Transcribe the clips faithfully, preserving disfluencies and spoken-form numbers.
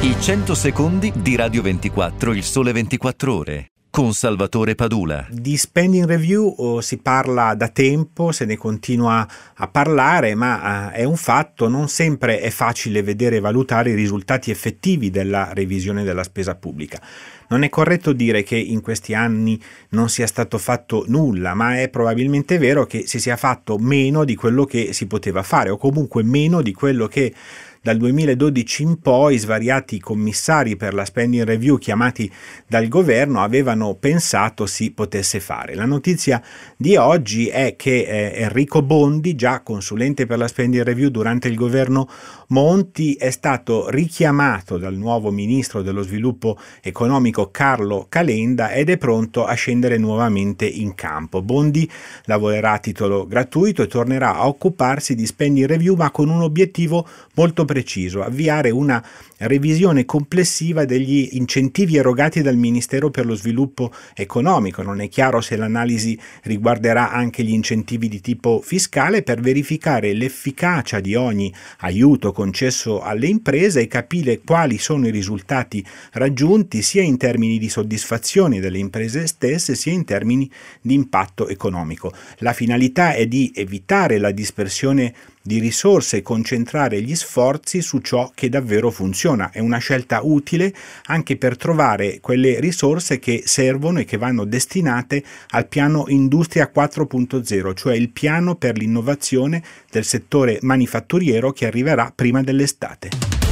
I cento secondi di Radio ventiquattro, il Sole ventiquattro Ore, con Salvatore Padula. Di spending review oh, si parla da tempo, se ne continua a parlare, ma eh, è un fatto, non sempre è facile vedere e valutare i risultati effettivi della revisione della spesa pubblica. Non è corretto dire che in questi anni non sia stato fatto nulla, ma è probabilmente vero che si sia fatto meno di quello che si poteva fare, o comunque meno di quello che dal duemiladodici in poi svariati commissari per la spending review chiamati dal governo avevano pensato si potesse fare. La notizia di oggi è che eh, Enrico Bondi, già consulente per la spending review durante il governo Monti, è stato richiamato dal nuovo ministro dello sviluppo economico Carlo Calenda ed è pronto a scendere nuovamente in campo. Bondi lavorerà a titolo gratuito e tornerà a occuparsi di spending review, ma con un obiettivo molto preciso: avviare una revisione complessiva degli incentivi erogati dal Ministero per lo sviluppo economico. Non è chiaro se l'analisi riguarderà anche gli incentivi di tipo fiscale, per verificare l'efficacia di ogni aiuto concesso alle imprese e capire quali sono i risultati raggiunti sia in termini di soddisfazione delle imprese stesse sia in termini di impatto economico. La finalità è di evitare la dispersione di risorse e concentrare gli sforzi su ciò che davvero funziona. È una scelta utile anche per trovare quelle risorse che servono e che vanno destinate al piano Industria quattro punto zero, cioè il piano per l'innovazione del settore manifatturiero che arriverà prima dell'estate.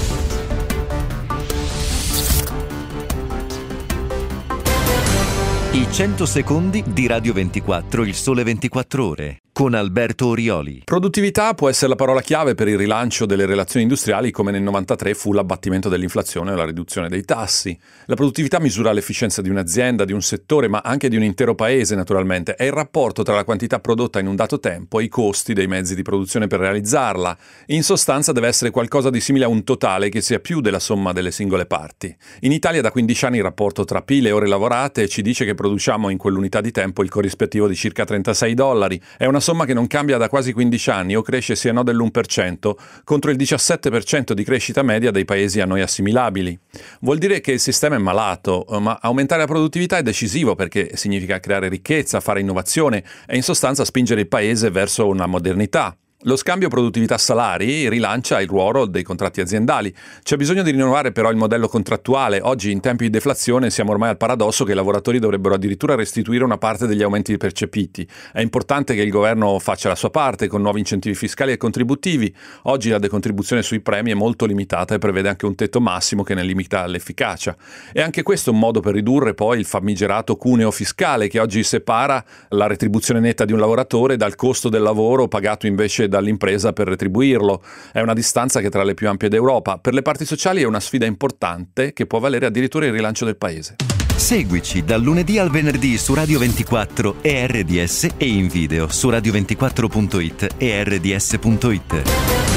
I cento secondi di Radio ventiquattro, il Sole ventiquattro Ore, con Alberto Orioli. Produttività può essere la parola chiave per il rilancio delle relazioni industriali, come nel novantatré fu l'abbattimento dell'inflazione e la riduzione dei tassi. La produttività misura l'efficienza di un'azienda, di un settore, ma anche di un intero paese, naturalmente. È il rapporto tra la quantità prodotta in un dato tempo e i costi dei mezzi di produzione per realizzarla. In sostanza deve essere qualcosa di simile a un totale che sia più della somma delle singole parti. In Italia da quindici anni il rapporto tra P I L e ore lavorate ci dice che produciamo in quell'unità di tempo il corrispettivo di circa trentasei dollari. È una somma che non cambia da quasi quindici anni o cresce sia no dell'uno per cento contro il diciassette per cento di crescita media dei paesi a noi assimilabili. Vuol dire che il sistema è malato, ma aumentare la produttività è decisivo perché significa creare ricchezza, fare innovazione e in sostanza spingere il paese verso una modernità. Lo scambio produttività-salari rilancia il ruolo dei contratti aziendali. C'è bisogno di rinnovare però il modello contrattuale. Oggi, in tempi di deflazione, siamo ormai al paradosso che i lavoratori dovrebbero addirittura restituire una parte degli aumenti percepiti. È importante che il governo faccia la sua parte con nuovi incentivi fiscali e contributivi. Oggi la decontribuzione sui premi è molto limitata e prevede anche un tetto massimo che ne limita l'efficacia. E anche questo è un modo per ridurre poi il famigerato cuneo fiscale che oggi separa la retribuzione netta di un lavoratore dal costo del lavoro pagato invece dall'impresa per retribuirlo. È una distanza che è tra le più ampie d'Europa. Per le parti sociali è una sfida importante che può valere addirittura il rilancio del paese. Seguici dal lunedì al venerdì su Radio ventiquattro e R D S e in video su radio ventiquattro punto it e R D S punto it.